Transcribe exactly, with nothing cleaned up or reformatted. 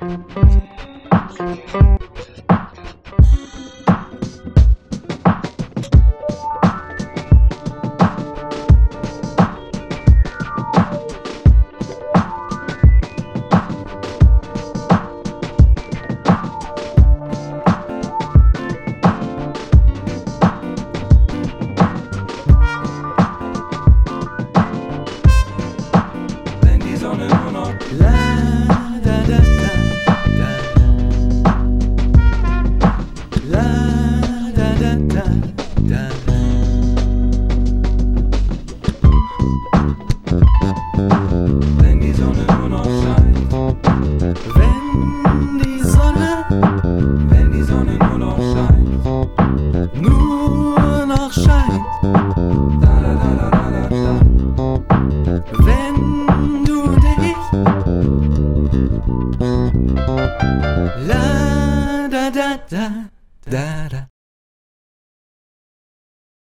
Wenn die Sonne nur noch scheint, wenn die Sonne, wenn die Sonne nur noch scheint, nur noch scheint, da da da da da da da. Wenn du dich, la da da da da da.